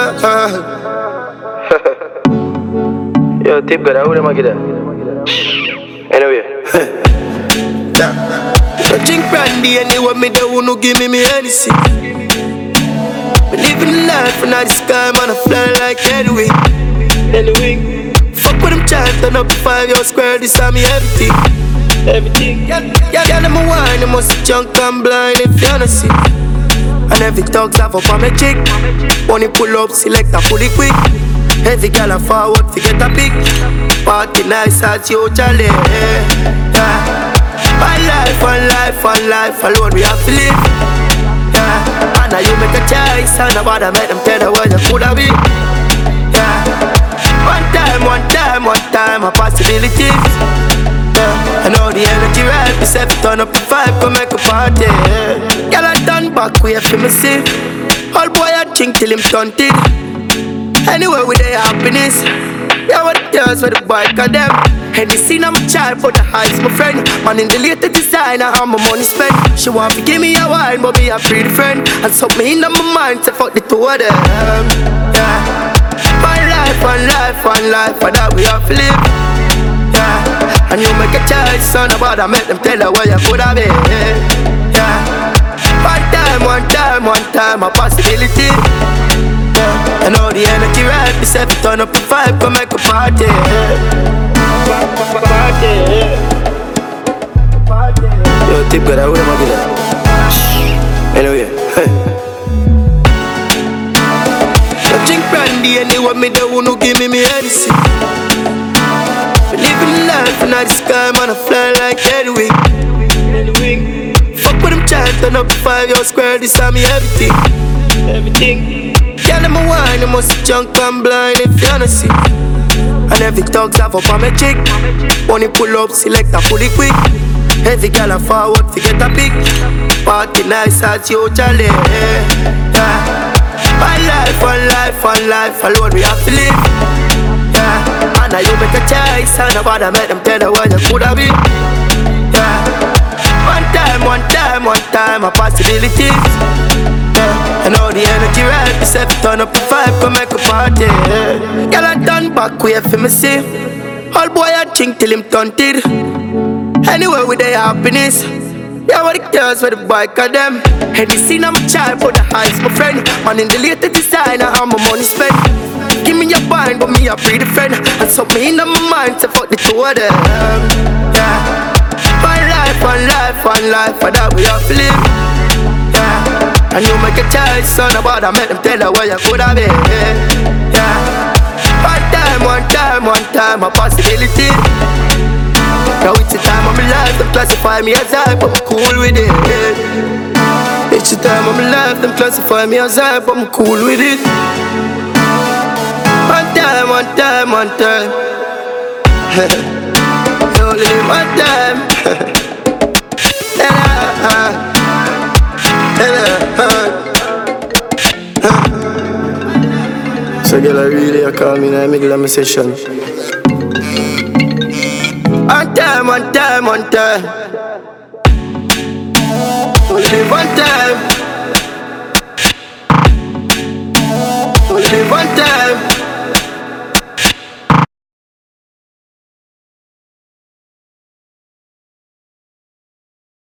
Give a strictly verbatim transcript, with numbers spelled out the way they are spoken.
Yo, tip got out of my get Anyway. I drink brandy anyway, me don't no give me me anything. Me living the life and the sky, man, I fly like Edwin. Anyway, fuck with them child, turn up to five, yo, square, this time me everything. Everything. Yeah, yeah, yeah, them a wine, them must junk and blind if you don't see. And every talk's have up on my chick. Money pull up, select a fully quick. Every girl a forward, forget a pick. Party nice as you, Charlie. Yeah. One life, one life, one life alone we have to live. Yeah. And now you make a choice, and nobody make them tell you where you coulda be. Yeah. One time, one time, one time, a possibility. Yeah. I know the energy right, we set turn up the vibe, come make a party. Yeah. Girl I turn back, wait for me see. All boy I drink till him stunted. Anyway with their happiness. Yeah, what it does with the bike of them. And the scene I'm a child for the highs, my friend. Man in the latest designer, how my money spent. She want to give me a wine, but me a pretty friend. And so me in my mind to fuck the two of them. Yeah. One life, one life, one life, and that we have to live. Yeah. And you make a choice, son, about I make them tell you where you could have been. Yeah. One time, one time, one time, a possibility. Yeah. I know the energy right, we set turn up the vibe, come make a party. Party. Yo, tip got out of my get Anyway. I drink brandy anyway, me don't no give me me anything. Living the life and the sky, man, I fly like Edwin. Fuck with them child, turn up the five, yo, square, this time me everything. Everything. Yeah, them a wine, them must junk and blind if you don't see. And every talk's have up on my chick. Money pull up, select a fully quick. Every girl a forward, forget a pick. Party nice as you, Charlie. Yeah. One life, one life, one life alone we have to live. Yeah. And now you make a choice, and nobody make them tell you where you coulda be. Yeah. One time, one time, one time, a possibility. Yeah. I know the energy right, we set turn up the vibe, come make a party. Yeah. Girl I turn back, wait for me see. All boy I drink till him stunted. Anyway with their happiness. Yeah, what it does with the bike of them. And the scene I'm a child for the highs, my friend. Man in the latest designer, how my money spent. Give me your bind, but me a pretty friend. And so me in my mind to fuck the two of them. Yeah. One life, one life, one life, and that we have to live. Yeah. And you make a choice, son, about I make them tell you where you could have been. Yeah. One time, one time, one time, a possibility. Now it's the time of my life, them classify me as hype, but I'm cool with it. It's the time of my life, them classify me as hype, but I'm cool with it. One time, one time, one time. Only one time. So girl, I really call me in the middle of my session. One time, one time, one time. Only one time.